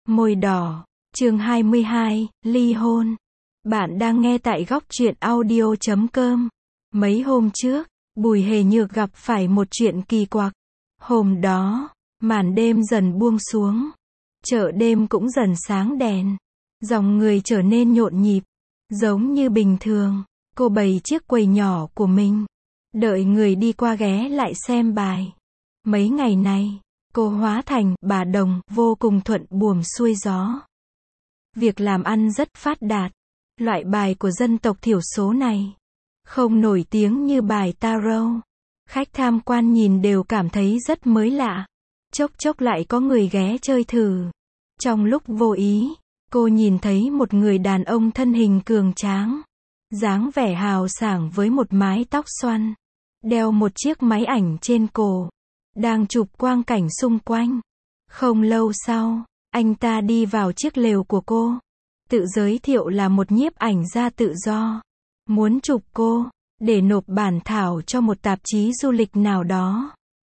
Môi đỏ, chương 22, ly hôn. Bạn đang nghe tại góc truyện audio.com. Mấy hôm trước, Bùi Hề Nhược gặp phải một chuyện kỳ quặc. Hôm đó, màn đêm dần buông xuống. Chợ đêm cũng dần sáng đèn. Dòng người trở nên nhộn nhịp. Giống như bình thường, cô bày chiếc quầy nhỏ của mình. Đợi người đi qua ghé lại xem bài. Mấy ngày này, cô hóa thành bà đồng, vô cùng thuận buồm xuôi gió. Việc làm ăn rất phát đạt. Loại bài của dân tộc thiểu số này không nổi tiếng như bài tarot. Khách tham quan nhìn đều cảm thấy rất mới lạ. Chốc chốc lại có người ghé chơi thử. Trong lúc vô ý, cô nhìn thấy một người đàn ông thân hình cường tráng, dáng vẻ hào sảng với một mái tóc xoăn, đeo một chiếc máy ảnh trên cổ, đang chụp quang cảnh xung quanh. Không lâu sau, anh ta đi vào chiếc lều của cô, tự giới thiệu là một nhiếp ảnh gia tự do, muốn chụp cô, để nộp bản thảo cho một tạp chí du lịch nào đó.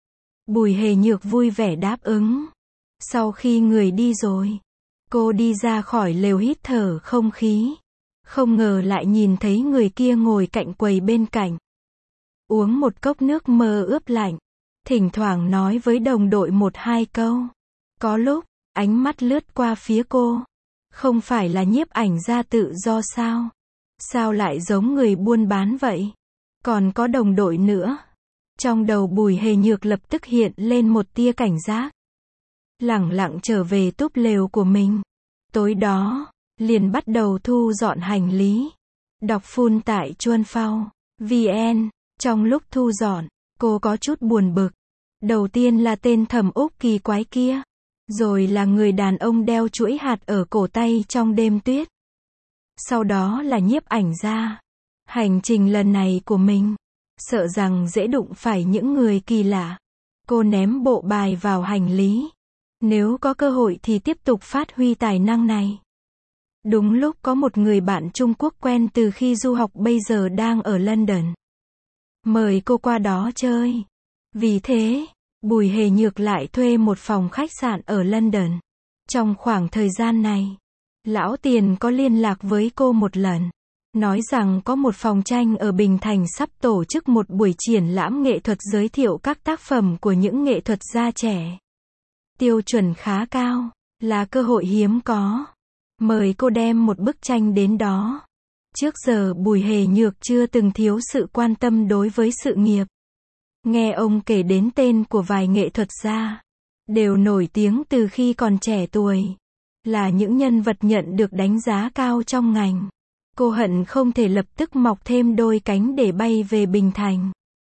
Bùi Hề Nhược vui vẻ đáp ứng. Sau khi người đi rồi, cô đi ra khỏi lều hít thở không khí. Không ngờ lại nhìn thấy người kia ngồi cạnh quầy bên cạnh, uống một cốc nước mơ ướp lạnh, thỉnh thoảng nói với đồng đội một hai câu. Có lúc, ánh mắt lướt qua phía cô. Không phải là nhiếp ảnh gia tự do sao? Sao lại giống người buôn bán vậy? Còn có đồng đội nữa. Trong đầu Bùi Hề Nhược lập tức hiện lên một tia cảnh giác. Lẳng lặng trở về túp lều của mình. Tối đó, liền bắt đầu thu dọn hành lý. Đọc full tại Chuân Phao VN. Trong lúc thu dọn, cô có chút buồn bực. Đầu tiên là tên Thẩm Úc kỳ quái kia. Rồi là người đàn ông đeo chuỗi hạt ở cổ tay trong đêm tuyết. Sau đó là nhiếp ảnh gia. Hành trình lần này của mình, sợ rằng dễ đụng phải những người kỳ lạ. Cô ném bộ bài vào hành lý. Nếu có cơ hội thì tiếp tục phát huy tài năng này. Đúng lúc có một người bạn Trung Quốc quen từ khi du học bây giờ đang ở London. Mời cô qua đó chơi. Vì thế, Bùi Hề Nhược lại thuê một phòng khách sạn ở London. Trong khoảng thời gian này, Lão Tiền có liên lạc với cô một lần, nói rằng có một phòng tranh ở Bình Thành sắp tổ chức một buổi triển lãm nghệ thuật giới thiệu các tác phẩm của những nghệ thuật gia trẻ. Tiêu chuẩn khá cao, là cơ hội hiếm có. Mời cô đem một bức tranh đến đó. Trước giờ Bùi Hề Nhược chưa từng thiếu sự quan tâm đối với sự nghiệp. Nghe ông kể đến tên của vài nghệ thuật gia, đều nổi tiếng từ khi còn trẻ tuổi, là những nhân vật nhận được đánh giá cao trong ngành. Cô hận không thể lập tức mọc thêm đôi cánh để bay về Bình Thành.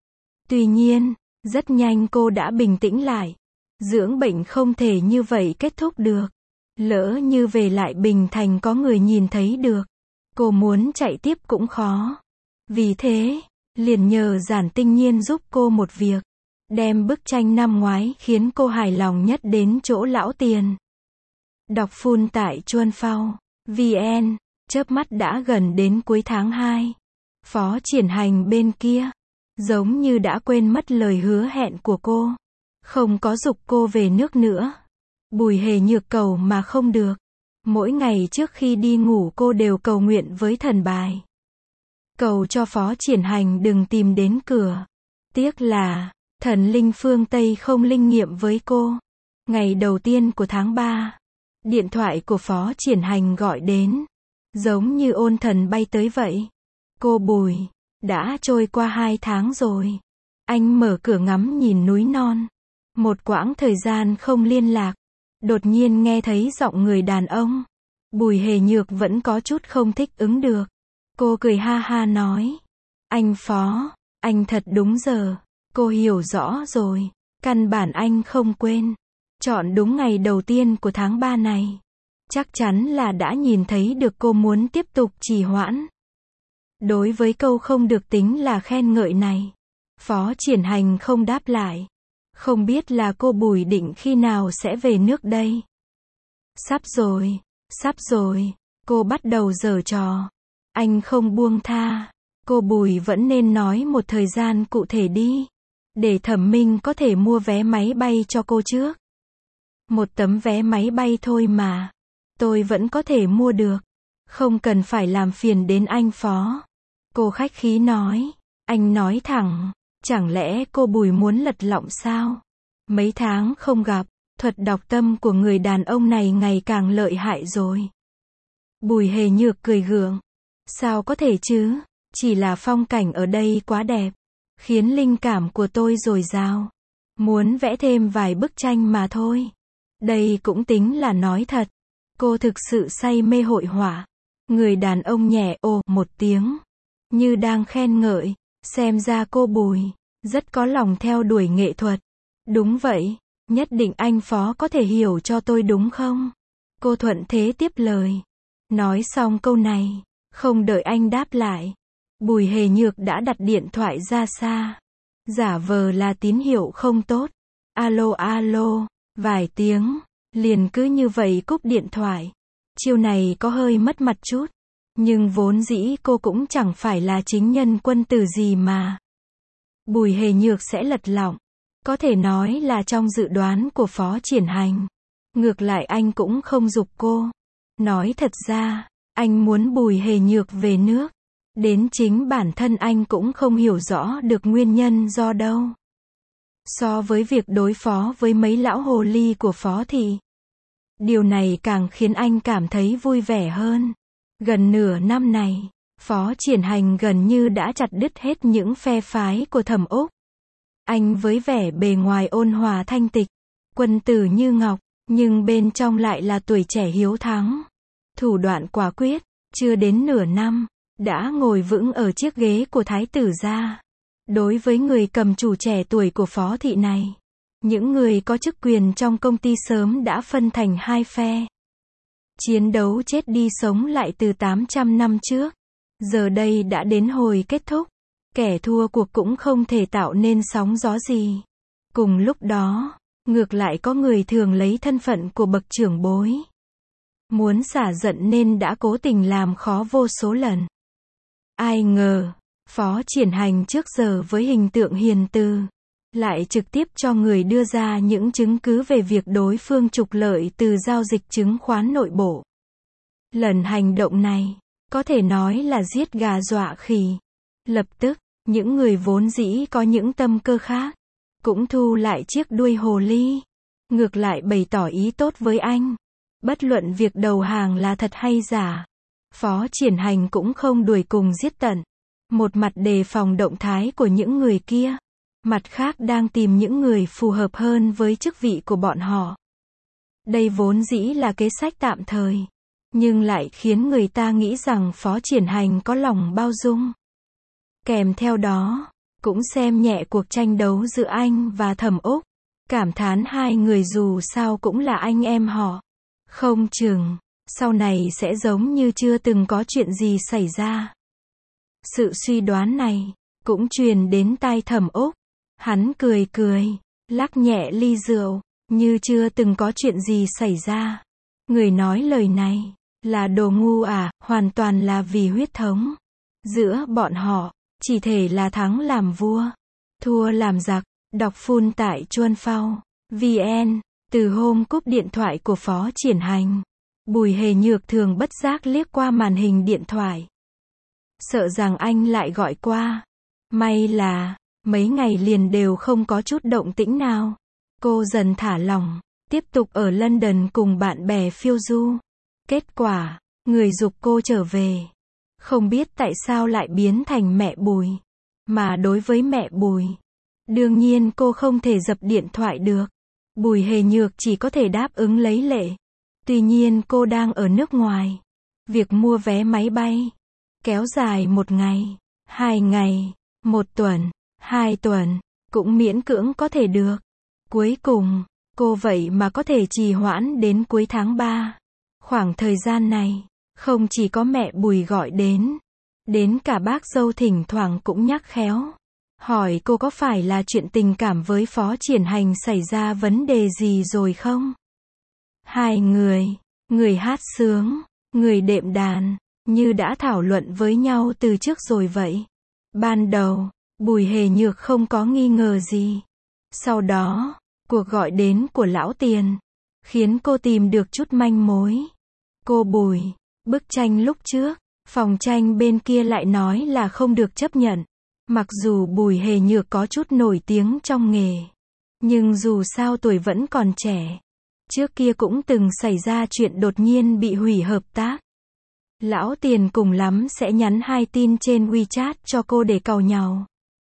Tuy nhiên, rất nhanh cô đã bình tĩnh lại. Dưỡng bệnh không thể như vậy kết thúc được. Lỡ như về lại Bình Thành có người nhìn thấy được, cô muốn chạy tiếp cũng khó. Vì thế, liền nhờ Giản Tinh Nhiên giúp cô một việc. Đem bức tranh năm ngoái khiến cô hài lòng nhất đến chỗ Lão Tiền. Đọc full tại Chuân Phao VN. Chớp mắt đã gần đến cuối tháng 2. Phó Triển Hành bên kia, giống như đã quên mất lời hứa hẹn của cô. Không có giục cô về nước nữa. Bùi Hề Nhược cầu mà không được. Mỗi ngày trước khi đi ngủ cô đều cầu nguyện với thần bài. Cầu cho Phó Triển Hành đừng tìm đến cửa. Tiếc là, thần linh phương Tây không linh nghiệm với cô. Ngày đầu tiên của tháng 3, điện thoại của Phó Triển Hành gọi đến. Giống như ôn thần bay tới vậy. Cô Bùi, đã trôi qua 2 tháng rồi. Anh mở cửa ngắm nhìn núi non. Một quãng thời gian không liên lạc. Đột nhiên nghe thấy giọng người đàn ông. Bùi Hề Nhược vẫn có chút không thích ứng được. Cô cười ha ha nói. Anh Phó, anh thật đúng giờ. Cô hiểu rõ rồi. Căn bản anh không quên. Chọn đúng ngày đầu tiên của tháng 3 này. Chắc chắn là đã nhìn thấy được cô muốn tiếp tục trì hoãn. Đối với câu không được tính là khen ngợi này, Phó Triển Hành không đáp lại. Không biết là cô Bùi định khi nào sẽ về nước đây. Sắp rồi, cô bắt đầu giở trò. Anh không buông tha. Cô Bùi vẫn nên nói một thời gian cụ thể đi. Để Thẩm Minh có thể mua vé máy bay cho cô trước. Một tấm vé máy bay thôi mà. Tôi vẫn có thể mua được. Không cần phải làm phiền đến anh Phó. Cô khách khí nói. Anh nói thẳng. Chẳng lẽ cô Bùi muốn lật lọng sao? Mấy tháng không gặp, thuật đọc tâm của người đàn ông này ngày càng lợi hại rồi. Bùi Hề Nhược cười gượng. Sao có thể chứ? Chỉ là phong cảnh ở đây quá đẹp. Khiến linh cảm của tôi dồi dào. Muốn vẽ thêm vài bức tranh mà thôi. Đây cũng tính là nói thật. Cô thực sự say mê hội họa. Người đàn ông nhẹ ồ một tiếng. Như đang khen ngợi. Xem ra cô Bùi rất có lòng theo đuổi nghệ thuật. Đúng vậy. Nhất định anh Phó có thể hiểu cho tôi đúng không? Cô thuận thế tiếp lời. Nói xong câu này. Không đợi anh đáp lại. Bùi Hề Nhược đã đặt điện thoại ra xa. Giả vờ là tín hiệu không tốt. Alo alo. Vài tiếng. Liền cứ như vậy cúp điện thoại. Chiêu này có hơi mất mặt chút. Nhưng vốn dĩ cô cũng chẳng phải là chính nhân quân tử gì mà. Bùi Hề Nhược sẽ lật lọng. Có thể nói là trong dự đoán của Phó Triển Hành. Ngược lại anh cũng không giục cô. Nói thật ra, anh muốn Bùi Hề Nhược về nước. Đến chính bản thân anh cũng không hiểu rõ được nguyên nhân do đâu. So với việc đối phó với mấy lão hồ ly của Phó Thị. Điều này càng khiến anh cảm thấy vui vẻ hơn. Gần nửa năm này, Phó Triển Hành gần như đã chặt đứt hết những phe phái của Thẩm Úc. Anh với vẻ bề ngoài ôn hòa thanh tịch, quân tử như ngọc, nhưng bên trong lại là tuổi trẻ hiếu thắng. Thủ đoạn quả quyết, chưa đến nửa năm, đã ngồi vững ở chiếc ghế của thái tử gia. Đối với người cầm chủ trẻ tuổi của Phó Thị này, những người có chức quyền trong công ty sớm đã phân thành hai phe. Chiến đấu chết đi sống lại từ 800 năm trước. Giờ đây đã đến hồi kết thúc. Kẻ thua cuộc cũng không thể tạo nên sóng gió gì. Cùng lúc đó, ngược lại có người thường lấy thân phận của bậc trưởng bối. Muốn xả giận nên đã cố tình làm khó vô số lần. Ai ngờ, Phó Triển Hành trước giờ với hình tượng hiền từ, lại trực tiếp cho người đưa ra những chứng cứ về việc đối phương trục lợi từ giao dịch chứng khoán nội bộ. Lần hành động này, có thể nói là giết gà dọa khỉ. Lập tức, những người vốn dĩ có những tâm cơ khác, cũng thu lại chiếc đuôi hồ ly. Ngược lại bày tỏ ý tốt với anh. Bất luận việc đầu hàng là thật hay giả, Phó Triển Hành cũng không đuổi cùng giết tận. Một mặt đề phòng động thái của những người kia, mặt khác đang tìm những người phù hợp hơn với chức vị của bọn họ. Đây vốn dĩ là kế sách tạm thời, nhưng lại khiến người ta nghĩ rằng Phó Triển Hành có lòng bao dung. Kèm theo đó, cũng xem nhẹ cuộc tranh đấu giữa anh và Thẩm Úc. Cảm thán hai người dù sao cũng là anh em họ. Không chừng, sau này sẽ giống như chưa từng có chuyện gì xảy ra. Sự suy đoán này, cũng truyền đến tai Thẩm Úc. Hắn cười cười, lắc nhẹ ly rượu, như chưa từng có chuyện gì xảy ra. Người nói lời này, là đồ ngu à, hoàn toàn là vì huyết thống. Giữa bọn họ, chỉ thể là thắng làm vua, thua làm giặc. Đọc full tại Chuan Phao VN. Từ hôm cúp điện thoại của Phó Triển Hành, Bùi Hề Nhược thường bất giác liếc qua màn hình điện thoại. Sợ rằng anh lại gọi qua. May là, mấy ngày liền đều không có chút động tĩnh nào. Cô dần thả lỏng, tiếp tục ở London cùng bạn bè phiêu du. Kết quả, người giục cô trở về. Không biết tại sao lại biến thành mẹ Bùi. Mà đối với mẹ Bùi, đương nhiên cô không thể dập điện thoại được. Bùi Hề Nhược chỉ có thể đáp ứng lấy lệ. Tuy nhiên cô đang ở nước ngoài. Việc mua vé máy bay kéo dài 1 ngày, 2 ngày, 1 tuần, 2 tuần, cũng miễn cưỡng có thể được. Cuối cùng, cô vậy mà có thể trì hoãn đến cuối tháng 3. Khoảng thời gian này, không chỉ có mẹ Bùi gọi đến cả bác dâu thỉnh thoảng cũng nhắc khéo. Hỏi cô có phải là chuyện tình cảm với Phó Triển Hành xảy ra vấn đề gì rồi không? Hai người hát sướng, người đệm đàn, như đã thảo luận với nhau từ trước rồi vậy. Ban đầu, Bùi Hề Nhược không có nghi ngờ gì. Sau đó, cuộc gọi đến của Lão Tiền khiến cô tìm được chút manh mối. Cô Bùi, bức tranh lúc trước, phòng tranh bên kia lại nói là không được chấp nhận. Mặc dù Bùi Hề Nhược có chút nổi tiếng trong nghề, nhưng dù sao tuổi vẫn còn trẻ. Trước kia cũng từng xảy ra chuyện đột nhiên bị hủy hợp tác. Lão Tiền cùng lắm sẽ nhắn 2 tin trên WeChat cho cô để càu nhàu,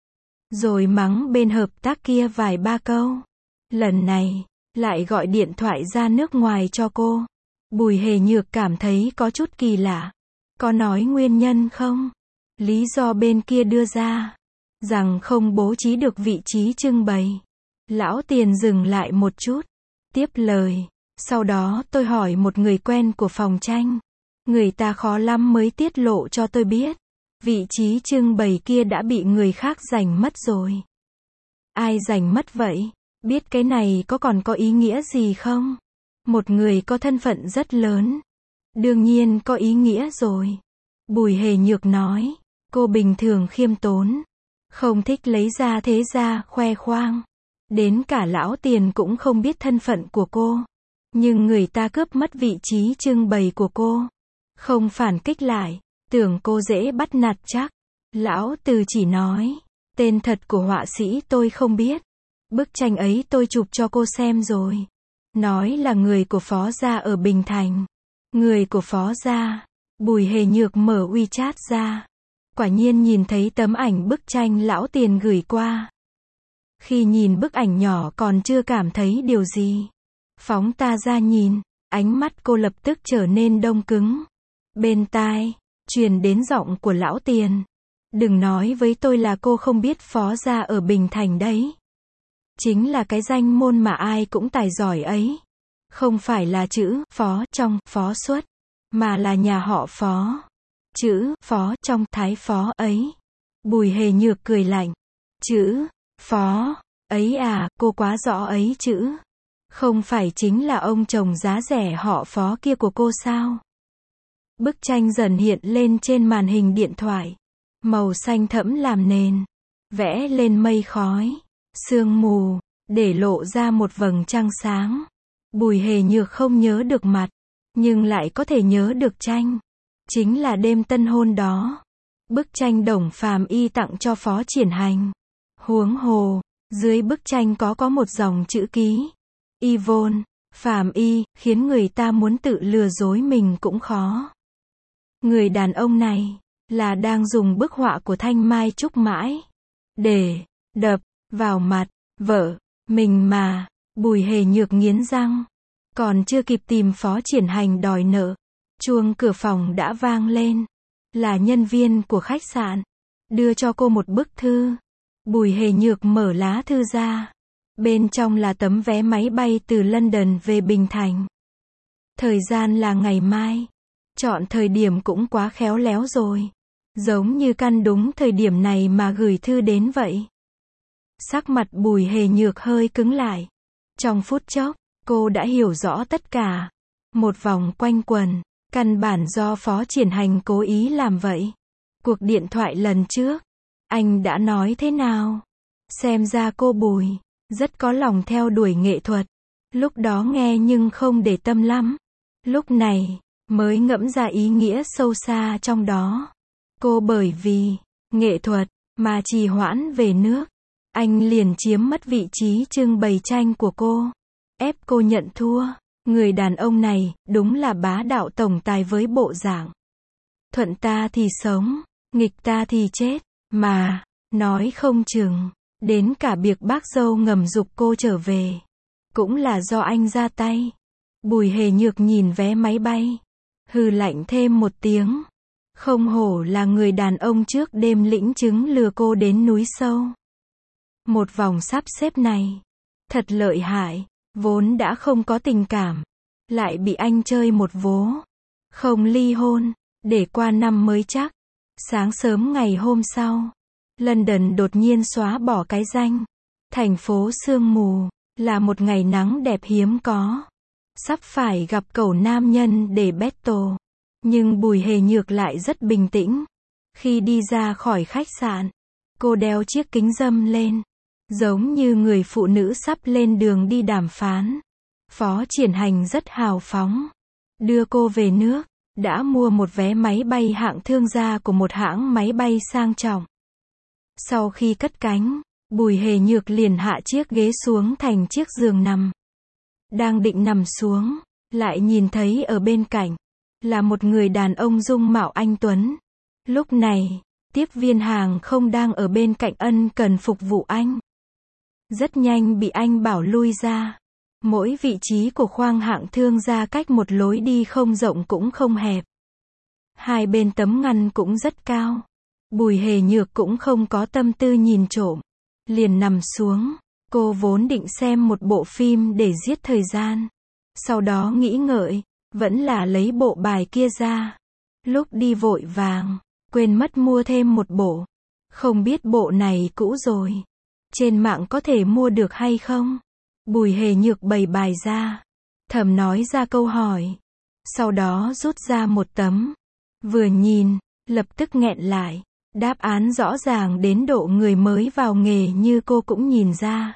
rồi mắng bên hợp tác kia vài ba câu. Lần này, lại gọi điện thoại ra nước ngoài cho cô. Bùi Hề Nhược cảm thấy có chút kỳ lạ. Có nói nguyên nhân không? Lý do bên kia đưa ra rằng không bố trí được vị trí trưng bày. Lão Tiền dừng lại một chút, tiếp lời. Sau đó tôi hỏi một người quen của phòng tranh. Người ta khó lắm mới tiết lộ cho tôi biết. Vị trí trưng bày kia đã bị người khác giành mất rồi. Ai giành mất vậy? Biết cái này còn có ý nghĩa gì không? Một người có thân phận rất lớn. Đương nhiên có ý nghĩa rồi. Bùi Hề Nhược nói. Cô bình thường khiêm tốn. Không thích lấy ra thế ra khoe khoang. Đến cả Lão Tiền cũng không biết thân phận của cô. Nhưng người ta cướp mất vị trí trưng bày của cô. Không phản kích lại. Tưởng cô dễ bắt nạt chắc. Lão Từ chỉ nói. Tên thật của họa sĩ tôi không biết. Bức tranh ấy tôi chụp cho cô xem rồi. Nói là người của Phó gia ở Bình Thành. Người của Phó gia. Bùi Hề Nhược mở WeChat ra. Quả nhiên nhìn thấy tấm ảnh bức tranh Lão Tiền gửi qua. Khi nhìn bức ảnh nhỏ còn chưa cảm thấy điều gì. Phóng ta ra nhìn, ánh mắt cô lập tức trở nên đông cứng. Bên tai, truyền đến giọng của Lão Tiền. Đừng nói với tôi là cô không biết Phó gia ở Bình Thành đấy. Chính là cái danh môn mà ai cũng tài giỏi ấy. Không phải là chữ Phó trong Phó Xuất, mà là nhà họ Phó. Chữ Phó trong Thái Phó ấy. Bùi Hề Nhược cười lạnh. Chữ Phó ấy à, cô quá rõ ấy chữ. Không phải chính là ông chồng giá rẻ họ Phó kia của cô sao? Bức tranh dần hiện lên trên màn hình điện thoại. Màu xanh thẫm làm nền. Vẽ lên mây khói, sương mù, để lộ ra một vầng trăng sáng. Bùi Hề Nhược không nhớ được mặt, nhưng lại có thể nhớ được tranh. Chính là đêm tân hôn đó. Bức tranh Đồng Phàm Y tặng cho Phó Triển Hành. Huống hồ, dưới bức tranh có một dòng chữ ký. Yvonne, Phàm Y, khiến người ta muốn tự lừa dối mình cũng khó. Người đàn ông này, là đang dùng bức họa của Thanh Mai Trúc Mãi, để đập vào mặt vợ mình mà. Bùi Hề Nhược nghiến răng. Còn chưa kịp tìm Phó Triển Hành đòi nợ, chuông cửa phòng đã vang lên. Là nhân viên của khách sạn, đưa cho cô một bức thư. Bùi Hề Nhược mở lá thư ra. Bên trong là tấm vé máy bay từ London về Bình Thành. Thời gian là ngày mai. Chọn thời điểm cũng quá khéo léo rồi. Giống như căn đúng thời điểm này mà gửi thư đến vậy. Sắc mặt Bùi Hề Nhược hơi cứng lại. Trong phút chốc, cô đã hiểu rõ tất cả. Một vòng quanh quần, căn bản do Phó Triển Hành cố ý làm vậy. Cuộc điện thoại lần trước, anh đã nói thế nào? Xem ra cô Bùi rất có lòng theo đuổi nghệ thuật. Lúc đó nghe nhưng không để tâm lắm. Lúc này mới ngẫm ra ý nghĩa sâu xa trong đó. Cô bởi vì nghệ thuật mà trì hoãn về nước, anh liền chiếm mất vị trí trưng bày tranh của cô, ép cô nhận thua. Người đàn ông này đúng là bá đạo tổng tài với bộ dạng thuận ta thì sống, nghịch ta thì chết. Mà nói không chừng đến cả việc bác dâu ngầm giục cô trở về cũng là do anh ra tay. Bùi Hề Nhược nhìn vé máy bay, hừ lạnh thêm một tiếng. Không hổ là người đàn ông trước đêm lĩnh chứng lừa cô đến núi sâu. Một vòng sắp xếp này thật lợi hại. Vốn đã không có tình cảm, lại bị anh chơi một vố. Không ly hôn, để qua năm mới chắc. Sáng sớm ngày hôm sau, London đột nhiên xóa bỏ cái danh thành phố sương mù. Là một ngày nắng đẹp hiếm có. Sắp phải gặp cậu nam nhân để battle. Nhưng Bùi Hề Nhược lại rất bình tĩnh. Khi đi ra khỏi khách sạn, cô đeo chiếc kính râm lên, giống như người phụ nữ sắp lên đường đi đàm phán. Phó Triển Hành rất hào phóng. Đưa cô về nước. Đã mua một vé máy bay hạng thương gia của một hãng máy bay sang trọng. Sau khi cất cánh, Bùi Hề Nhược liền hạ chiếc ghế xuống thành chiếc giường nằm. Đang định nằm xuống, lại nhìn thấy ở bên cạnh là một người đàn ông dung mạo anh tuấn. Lúc này, tiếp viên hàng không đang ở bên cạnh ân cần phục vụ anh. Rất nhanh bị anh bảo lui ra. Mỗi vị trí của khoang hạng thương gia cách một lối đi không rộng cũng không hẹp. Hai bên tấm ngăn cũng rất cao. Bùi Hề Nhược cũng không có tâm tư nhìn trộm. Liền nằm xuống. Cô vốn định xem một bộ phim để giết thời gian. Sau đó nghĩ ngợi, vẫn là lấy bộ bài kia ra. Lúc đi vội vàng, quên mất mua thêm một bộ. Không biết bộ này cũ rồi. Trên mạng có thể mua được hay không? Bùi Hề Nhược bày bài ra. Thầm nói ra câu hỏi. Sau đó rút ra một tấm. Vừa nhìn, lập tức nghẹn lại. Đáp án rõ ràng đến độ người mới vào nghề như cô cũng nhìn ra.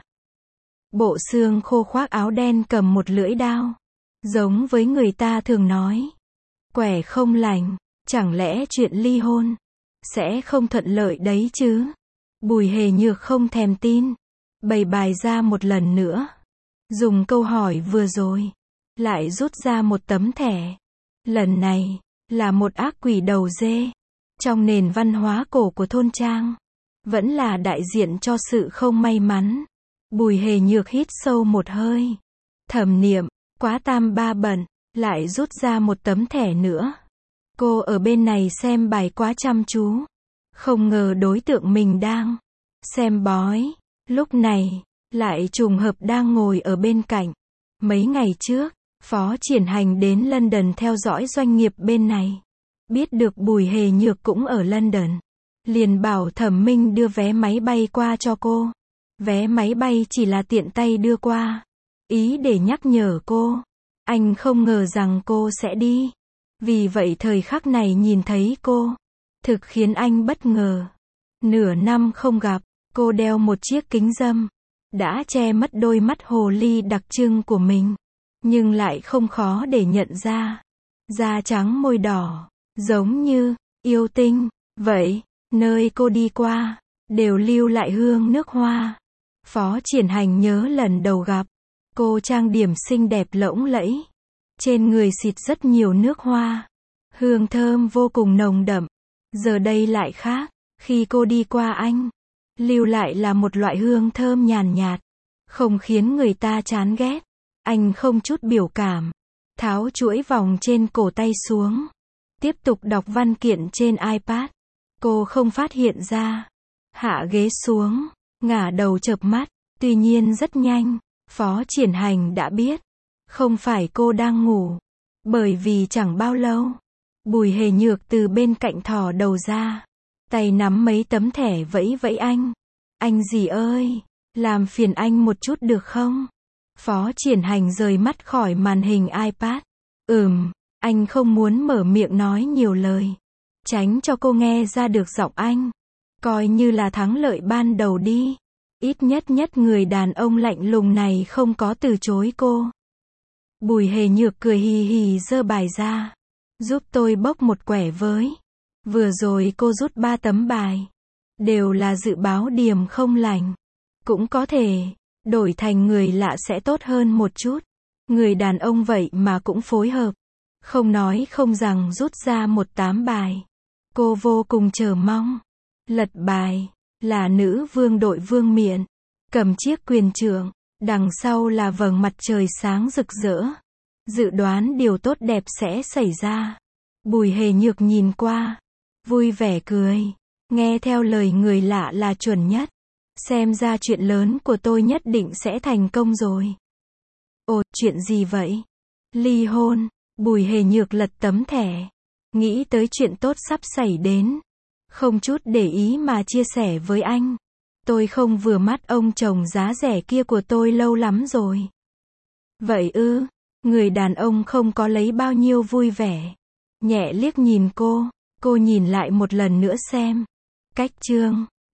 Bộ xương khô khoác áo đen cầm một lưỡi dao. Giống với người ta thường nói. Quẻ không lành, chẳng lẽ chuyện ly hôn sẽ không thuận lợi đấy chứ? Bùi Hề Nhược không thèm tin. Bày bài ra một lần nữa. Dùng câu hỏi vừa rồi. Lại rút ra một tấm thẻ. Lần này, là một ác quỷ đầu dê. Trong nền văn hóa cổ của thôn trang. Vẫn là đại diện cho sự không may mắn. Bùi Hề Nhược hít sâu một hơi. Thầm niệm, quá tam ba bận. Lại rút ra một tấm thẻ nữa. Cô ở bên này xem bài quá chăm chú. Không ngờ đối tượng mình đang xem bói. Lúc này, lại trùng hợp đang ngồi ở bên cạnh. Mấy ngày trước, Phó Triển Hành đến London theo dõi doanh nghiệp bên này. Biết được Bùi Hề Nhược cũng ở London. Liền bảo Thẩm Minh đưa vé máy bay qua cho cô. Vé máy bay chỉ là tiện tay đưa qua. Ý để nhắc nhở cô. Anh không ngờ rằng cô sẽ đi. Vì vậy thời khắc này nhìn thấy cô. Thực khiến anh bất ngờ. Nửa năm không gặp, cô đeo một chiếc kính râm. Đã che mất đôi mắt hồ ly đặc trưng của mình. Nhưng lại không khó để nhận ra. Da trắng môi đỏ. Giống như yêu tinh. Vậy, nơi cô đi qua, đều lưu lại hương nước hoa. Phó Triển Hành nhớ lần đầu gặp. Cô trang điểm xinh đẹp lộng lẫy. Trên người xịt rất nhiều nước hoa. Hương thơm vô cùng nồng đậm. Giờ đây lại khác. Khi cô đi qua anh, lưu lại là một loại hương thơm nhàn nhạt. Không khiến người ta chán ghét. Anh không chút biểu cảm. Tháo chuỗi vòng trên cổ tay xuống. Tiếp tục đọc văn kiện trên iPad. Cô không phát hiện ra. Hạ ghế xuống. Ngả đầu chợp mắt. Tuy nhiên rất nhanh. Phó Triển Hành đã biết. Không phải cô đang ngủ. Bởi vì chẳng bao lâu. Bùi Hề Nhược từ bên cạnh thò đầu ra. Tay nắm mấy tấm thẻ vẫy vẫy anh. Anh gì ơi. Làm phiền anh một chút được không? Phó Triển Hành rời mắt khỏi màn hình iPad. Anh không muốn mở miệng nói nhiều lời. Tránh cho cô nghe ra được giọng anh. Coi như là thắng lợi ban đầu đi. Ít nhất người đàn ông lạnh lùng này không có từ chối cô. Bùi Hề Nhược cười hì hì giơ bài ra. Giúp tôi bốc một quẻ với. Vừa rồi cô rút 3 tấm bài. Đều là dự báo điểm không lành. Cũng có thể, đổi thành người lạ sẽ tốt hơn một chút. Người đàn ông vậy mà cũng phối hợp. Không nói không rằng rút ra một 8 bài. Cô vô cùng chờ mong. Lật bài, là nữ vương đội vương miện. Cầm chiếc quyền trượng, đằng sau là vầng mặt trời sáng rực rỡ. Dự đoán điều tốt đẹp sẽ xảy ra. Bùi Hề Nhược nhìn qua. Vui vẻ cười. Nghe theo lời người lạ là chuẩn nhất. Xem ra chuyện lớn của tôi nhất định sẽ thành công rồi. Ồ, chuyện gì vậy? Ly hôn. Bùi Hề Nhược lật tấm thẻ. Nghĩ tới chuyện tốt sắp xảy đến. Không chút để ý mà chia sẻ với anh. Tôi không vừa mắt ông chồng giá rẻ kia của tôi lâu lắm rồi. Vậy ư? Người đàn ông không có lấy bao nhiêu vui vẻ. Nhẹ liếc nhìn cô. Cô nhìn lại một lần nữa xem. Cách chương.